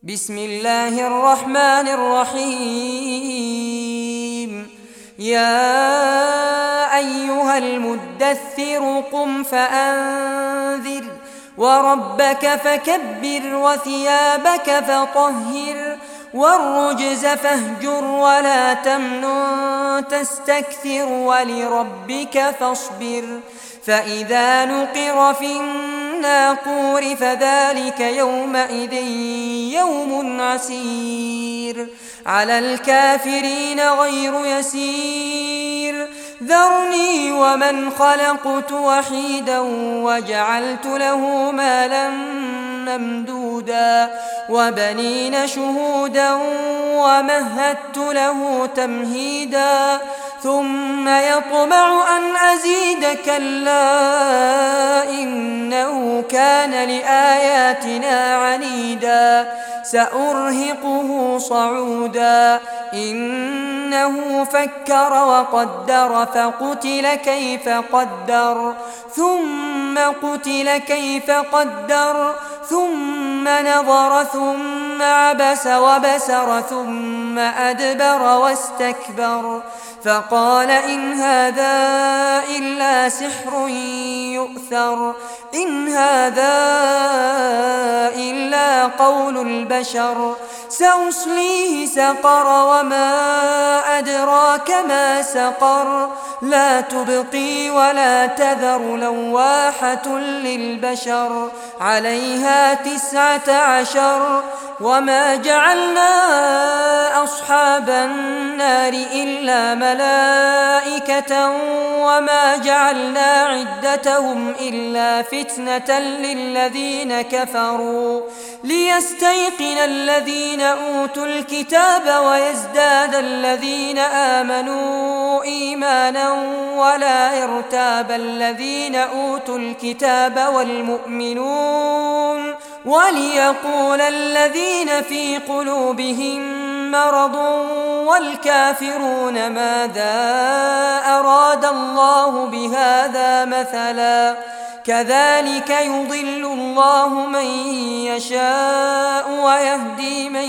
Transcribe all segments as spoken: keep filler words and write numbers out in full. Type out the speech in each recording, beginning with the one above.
بسم الله الرحمن الرحيم. يا أيها المدثر قم فأنذر وربك فكبر وثيابك فطهر والرجز فاهجر ولا تمنن تستكثر ولربك فاصبر. فإذا نقر في الناقور فذلك يومئذ يوم عسير على الكافرين غير يسير. ذرني ومن خلقت وحيدا وجعلت له مالا ممدودا وبنين شهودا ومهدت له تمهيدا ثم يطمع أن أزيد كلا إنه كان لآياتنا عنيدا سأرهقه صعودا. إنه فكر وقدر فقتل كيف قدر ثم قتل كيف قدر ثم نظر ثم عبس وبسر ثم أدبر واستكبر فقال إن هذا إلا سحر يؤثر إن هذا إلا قول البشر. سأصليه سقر وما أدراك ما سقر لا تبقي ولا تذر لواحة للبشر عليها تسعة عشر. وما جعلنا أصحاب النار إلا ملائكة وما جعلنا عدتهم إلا فتنة للذين كفروا ليستيقن الذين أوتوا الكتاب ويزداد الذين آمنوا إيمانا ولا يرتاب الذين أوتوا الكتاب والمؤمنون وليقول الذين في قلوبهم مرض والكافرون ماذا أراد الله بهذا مثلا كذلك يضل الله من يشاء ويهدي من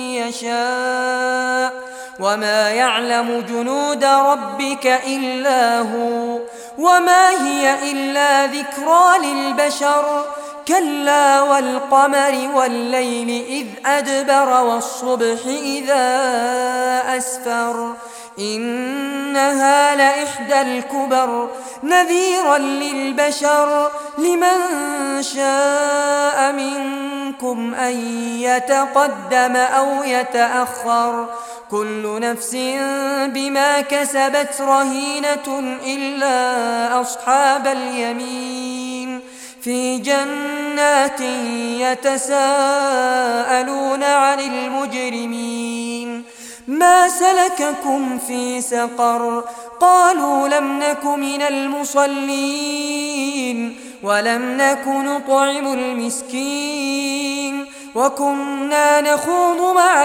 يشاء وما يعلم جنود ربك إلا هو وما هي إلا ذكرى للبشر. كلا والقمر والليل إذ أدبر والصبح إذا أسفر إنها لإحدى الكبر نذيرا للبشر. لمن شاء منكم أن يتقدم أو يتأخر كل نفس بما كسبت رهينة إلا أصحاب اليمين في جنات يتساءلون عن المجرمين ما سلككم في سقر قالوا لم نك من المصلين ولم نك نطعم المسكين وكنا نخوض مع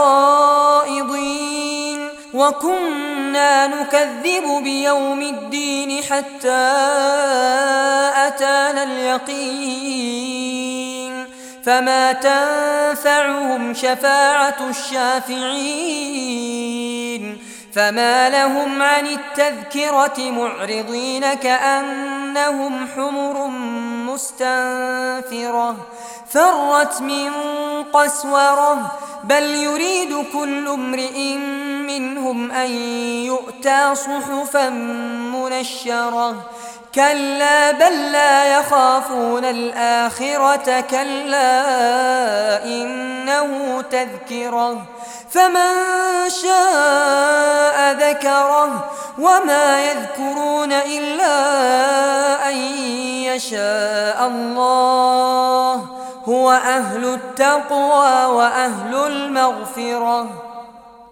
الخائضين وكنا نكذب بيوم الدين حتى أتانا اليقين فما تنفعهم شفاعة الشافعين. فما لهم عن التذكرة معرضين كأنهم حمر مستنفرة فرت من قسورة بل يريد كل امرئ منهم أن يؤتى صحفا منشرة كلا بل لا يخافون الآخرة كلا إنه تذكرة فمن شاء ذكره وما يذكرون إلا أن يشاء الله هو أهل التقوى وأهل المغفرة.